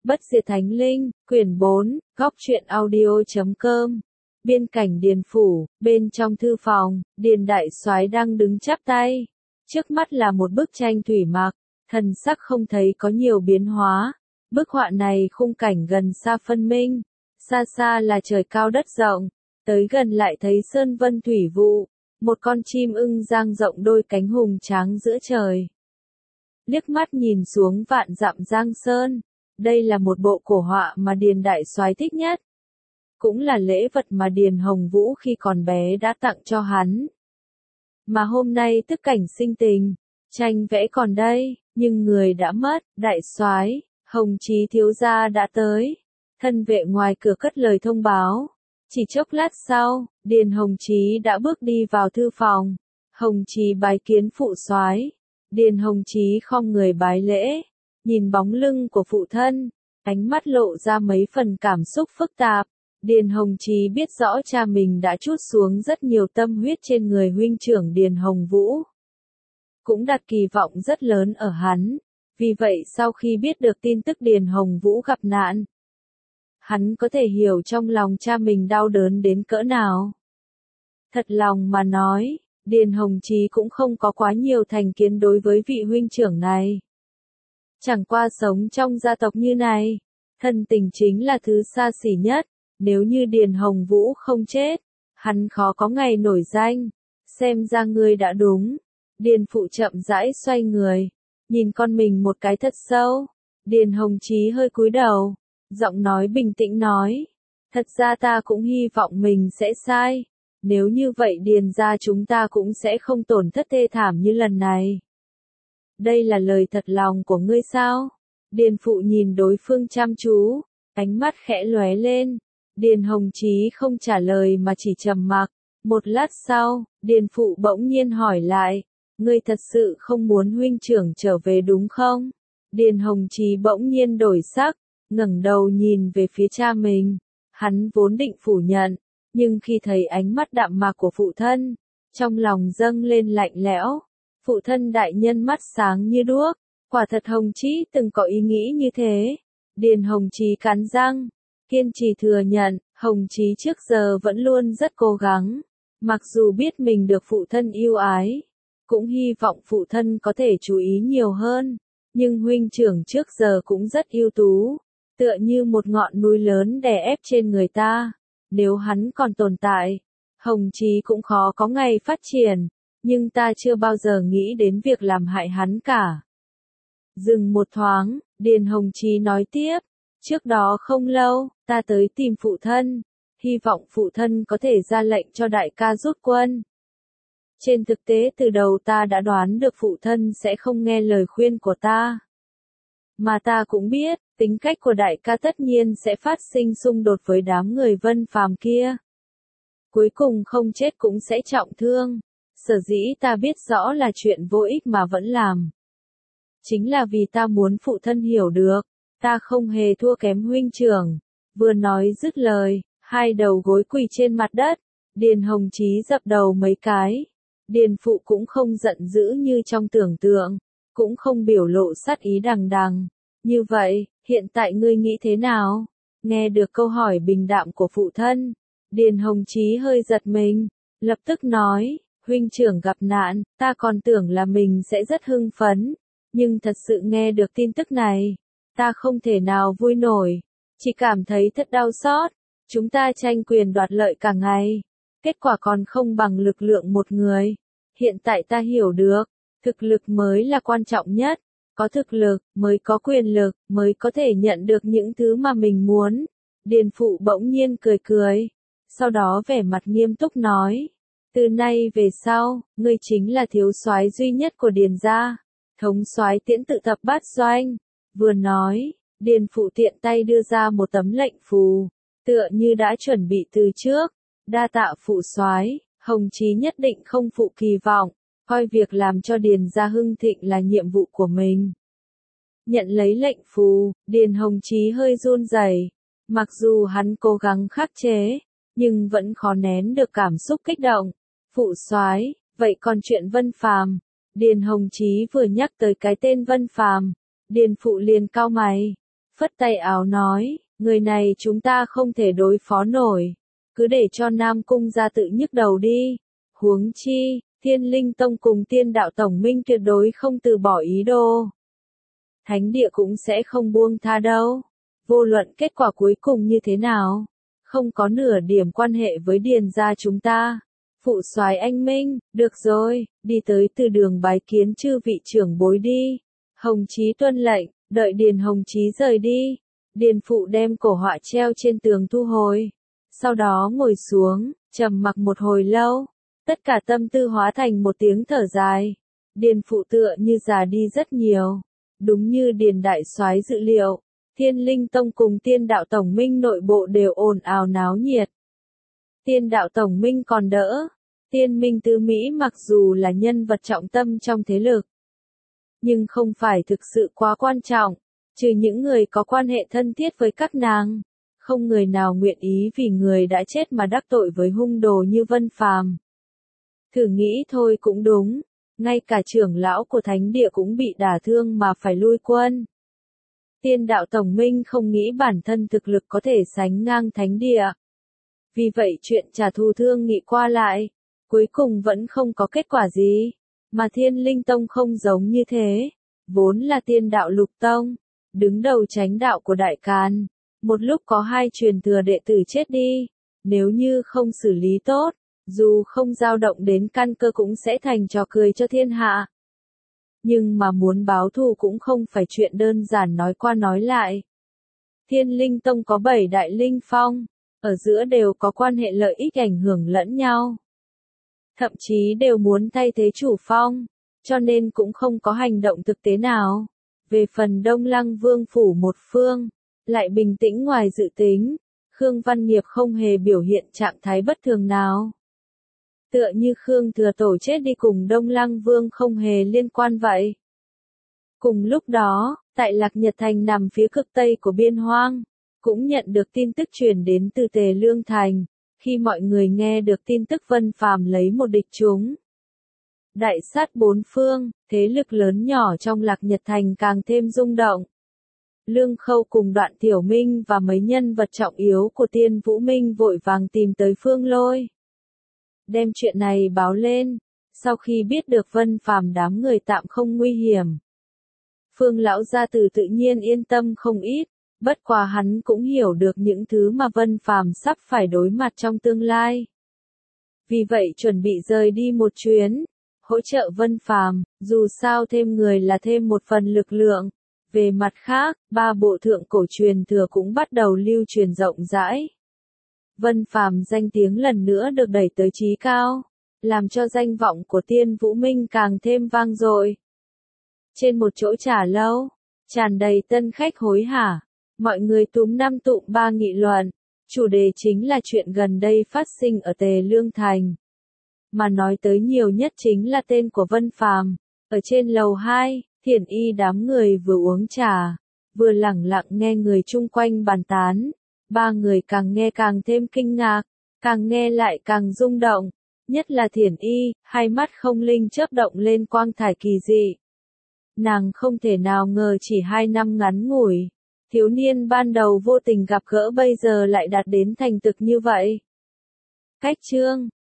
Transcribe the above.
Bất diệt thánh linh, quyển 4, góc truyện audio.com. Biên cảnh Điền phủ, bên trong thư phòng, Điền đại soái đang đứng chắp tay. Trước mắt là một bức tranh thủy mặc, thần sắc không thấy có nhiều biến hóa. Bức họa này khung cảnh gần xa phân minh, xa xa là trời cao đất rộng, tới gần lại thấy sơn vân thủy vụ, một con chim ưng dang rộng đôi cánh hùng tráng giữa trời. Liếc mắt nhìn xuống vạn dặm giang sơn, đây là một bộ cổ họa mà Điền đại soái thích nhất. Cũng là lễ vật mà Điền Hồng Vũ khi còn bé đã tặng cho hắn. Mà hôm nay tức cảnh sinh tình, tranh vẽ còn đây, nhưng người đã mất, đại soái, Hồng Chí thiếu gia đã tới. Thân vệ ngoài cửa cất lời thông báo. Chỉ chốc lát sau, Điền Hồng Chí đã bước đi vào thư phòng. Hồng Chí bái kiến phụ soái. Điền Hồng Chí khom người bái lễ, nhìn bóng lưng của phụ thân, ánh mắt lộ ra mấy phần cảm xúc phức tạp. Điền Hồng Chí biết rõ cha mình đã trút xuống rất nhiều tâm huyết trên người huynh trưởng Điền Hồng Vũ. Cũng đặt kỳ vọng rất lớn ở hắn, vì vậy sau khi biết được tin tức Điền Hồng Vũ gặp nạn, hắn có thể hiểu trong lòng cha mình đau đớn đến cỡ nào. Thật lòng mà nói, Điền Hồng Chí cũng không có quá nhiều thành kiến đối với vị huynh trưởng này. Chẳng qua sống trong gia tộc như này, thân tình chính là thứ xa xỉ nhất, nếu như Điền Hồng Vũ không chết, hắn khó có ngày nổi danh, xem ra ngươi đã đúng. Điền phụ chậm rãi xoay người, nhìn con mình một cái thật sâu, Điền Hồng Chí hơi cúi đầu, giọng nói bình tĩnh nói, thật ra ta cũng hy vọng mình sẽ sai, nếu như vậy Điền gia chúng ta cũng sẽ không tổn thất thê thảm như lần này. Đây là lời thật lòng của ngươi sao? Điền phụ nhìn đối phương chăm chú, ánh mắt khẽ lóe lên. Điền Hồng Chí không trả lời mà chỉ trầm mặc. Một lát sau, Điền phụ bỗng nhiên hỏi lại, ngươi thật sự không muốn huynh trưởng trở về đúng không? Điền Hồng Chí bỗng nhiên đổi sắc, ngẩng đầu nhìn về phía cha mình. Hắn vốn định phủ nhận, nhưng khi thấy ánh mắt đạm mạc của phụ thân, trong lòng dâng lên lạnh lẽo. Phụ thân đại nhân mắt sáng như đuốc, quả thật Hồng Chí từng có ý nghĩ như thế. Điền Hồng Chí cắn răng, kiên trì thừa nhận, Hồng Chí trước giờ vẫn luôn rất cố gắng, mặc dù biết mình được phụ thân yêu ái, cũng hy vọng phụ thân có thể chú ý nhiều hơn, nhưng huynh trưởng trước giờ cũng rất ưu tú, tựa như một ngọn núi lớn đè ép trên người ta, nếu hắn còn tồn tại, Hồng Chí cũng khó có ngày phát triển. Nhưng ta chưa bao giờ nghĩ đến việc làm hại hắn cả. Dừng một thoáng, Điền Hồng Chí nói tiếp, trước đó không lâu, ta tới tìm phụ thân, hy vọng phụ thân có thể ra lệnh cho đại ca rút quân. Trên thực tế từ đầu ta đã đoán được phụ thân sẽ không nghe lời khuyên của ta. Mà ta cũng biết, tính cách của đại ca tất nhiên sẽ phát sinh xung đột với đám người Vân Phàm kia. Cuối cùng không chết cũng sẽ trọng thương. Sở dĩ ta biết rõ là chuyện vô ích mà vẫn làm. Chính là vì ta muốn phụ thân hiểu được, ta không hề thua kém huynh trưởng. Vừa nói dứt lời, hai đầu gối quỳ trên mặt đất, Điền Hồng Chí dập đầu mấy cái. Điền phụ cũng không giận dữ như trong tưởng tượng, cũng không biểu lộ sát ý đằng đằng. Như vậy, hiện tại ngươi nghĩ thế nào? Nghe được câu hỏi bình đạm của phụ thân, Điền Hồng Chí hơi giật mình, lập tức nói. Huynh trưởng gặp nạn, ta còn tưởng là mình sẽ rất hưng phấn, nhưng thật sự nghe được tin tức này, ta không thể nào vui nổi, chỉ cảm thấy thật đau xót. Chúng ta tranh quyền đoạt lợi cả ngày, kết quả còn không bằng lực lượng một người. Hiện tại ta hiểu được, thực lực mới là quan trọng nhất, có thực lực mới có quyền lực, mới có thể nhận được những thứ mà mình muốn. Điền phụ bỗng nhiên cười cười, sau đó vẻ mặt nghiêm túc nói. Từ nay về sau, ngươi chính là thiếu soái duy nhất của Điền gia, thống soái Tiễn Tự Thập Bát Doanh. Vừa nói, Điền phụ tiện tay đưa ra một tấm lệnh phù, tựa như đã chuẩn bị từ trước. Đa tạ phụ soái, Hồng Chí nhất định không phụ kỳ vọng, coi việc làm cho Điền gia hưng thịnh là nhiệm vụ của mình. Nhận lấy lệnh phù, Điền Hồng Chí hơi run rẩy, mặc dù hắn cố gắng khắc chế, nhưng vẫn khó nén được cảm xúc kích động. Phụ soái, vậy còn chuyện Vân Phàm? Điền Hồng Chí vừa nhắc tới cái tên Vân Phàm, Điền phụ liền cau mày. phất tay áo nói, người này chúng ta không thể đối phó nổi, cứ để cho Nam Cung gia tự nhức đầu đi. Huống chi, Thiên Linh Tông cùng Tiên Đạo Tổng Minh tuyệt đối không từ bỏ ý đồ. Thánh địa cũng sẽ không buông tha đâu. Vô luận kết quả cuối cùng như thế nào, không có nửa điểm quan hệ với Điền gia chúng ta. Phụ soái anh Minh, được rồi, đi tới từ đường bái kiến chư vị trưởng bối đi. Hồng Chí tuân lệnh, đợi Điền Hồng Chí rời đi. Điền phụ đem cổ họa treo trên tường thu hồi. Sau đó ngồi xuống, trầm mặc một hồi lâu. Tất cả tâm tư hóa thành một tiếng thở dài. Điền phụ tựa như già đi rất nhiều. Đúng như Điền đại soái dự liệu, Thiên Linh Tông cùng Tiên Đạo Tổng Minh nội bộ đều ồn ào náo nhiệt. Tiên Đạo Tổng Minh còn đỡ. Tiên Minh Tứ Mỹ mặc dù là nhân vật trọng tâm trong thế lực, nhưng không phải thực sự quá quan trọng, trừ những người có quan hệ thân thiết với các nàng. Không người nào nguyện ý vì người đã chết mà đắc tội với hung đồ như Vân Phàm. Thử nghĩ thôi cũng đúng, ngay cả trưởng lão của thánh địa cũng bị đả thương mà phải lui quân. Tiên Đạo Tổng Minh không nghĩ bản thân thực lực có thể sánh ngang thánh địa. Vì vậy chuyện trả thù thương nghị qua lại, cuối cùng vẫn không có kết quả gì. Mà Thiên Linh Tông không giống như thế, vốn là Tiên Đạo Lục Tông, đứng đầu chánh đạo của Đại Càn. Một lúc có hai truyền thừa đệ tử chết đi, nếu như không xử lý tốt, dù không dao động đến căn cơ cũng sẽ thành trò cười cho thiên hạ. Nhưng mà muốn báo thù cũng không phải chuyện đơn giản nói qua nói lại. Thiên Linh Tông có 7 đại linh phong, ở giữa đều có quan hệ lợi ích ảnh hưởng lẫn nhau. Thậm chí đều muốn thay thế chủ phong, cho nên cũng không có hành động thực tế nào. Về phần Đông Lăng Vương phủ một phương, lại bình tĩnh ngoài dự tính, Khương Văn Nghiệp không hề biểu hiện trạng thái bất thường nào. Tựa như Khương Thừa Tổ chết đi cùng Đông Lăng Vương không hề liên quan vậy. Cùng lúc đó, tại Lạc Nhật Thành nằm phía cực tây của biên hoang, cũng nhận được tin tức truyền đến từ Tề Lương Thành, khi mọi người nghe được tin tức Vân Phàm lấy một địch chúng. Đại sát bốn phương, thế lực lớn nhỏ trong Lạc Nhật Thành càng thêm rung động. Lương Khâu cùng Đoạn Tiểu Minh và mấy nhân vật trọng yếu của Tiên Vũ Minh vội vàng tìm tới Phương Lôi, đem chuyện này báo lên. Sau khi biết được Vân Phàm đám người tạm không nguy hiểm, Phương lão gia tử tự nhiên yên tâm không ít, bất quá hắn cũng hiểu được những thứ mà Vân Phàm sắp phải đối mặt trong tương lai. Vì vậy chuẩn bị rời đi một chuyến, hỗ trợ Vân Phàm, dù sao thêm người là thêm một phần lực lượng. Về mặt khác, 3 bộ thượng cổ truyền thừa cũng bắt đầu lưu truyền rộng rãi. Vân Phàm danh tiếng lần nữa được đẩy tới chí cao, làm cho danh vọng của Tiên Vũ Minh càng thêm vang dội. Trên một chỗ trà lâu, tràn đầy tân khách hối hả, mọi người túm năm tụm ba nghị luận, chủ đề chính là chuyện gần đây phát sinh ở Tề Lương Thành. Mà nói tới nhiều nhất chính là tên của Vân Phàm. Ở trên lầu 2, Thiển Y đám người vừa uống trà, vừa lẳng lặng nghe người chung quanh bàn tán. 3 người càng nghe càng thêm kinh ngạc, càng nghe lại càng rung động. Nhất là Thiển Y, hai mắt không linh chớp động lên quang thải kỳ dị. Nàng không thể nào ngờ chỉ 2 năm ngắn ngủi, thiếu niên ban đầu vô tình gặp gỡ bây giờ lại đạt đến thành thực như vậy. Cách chương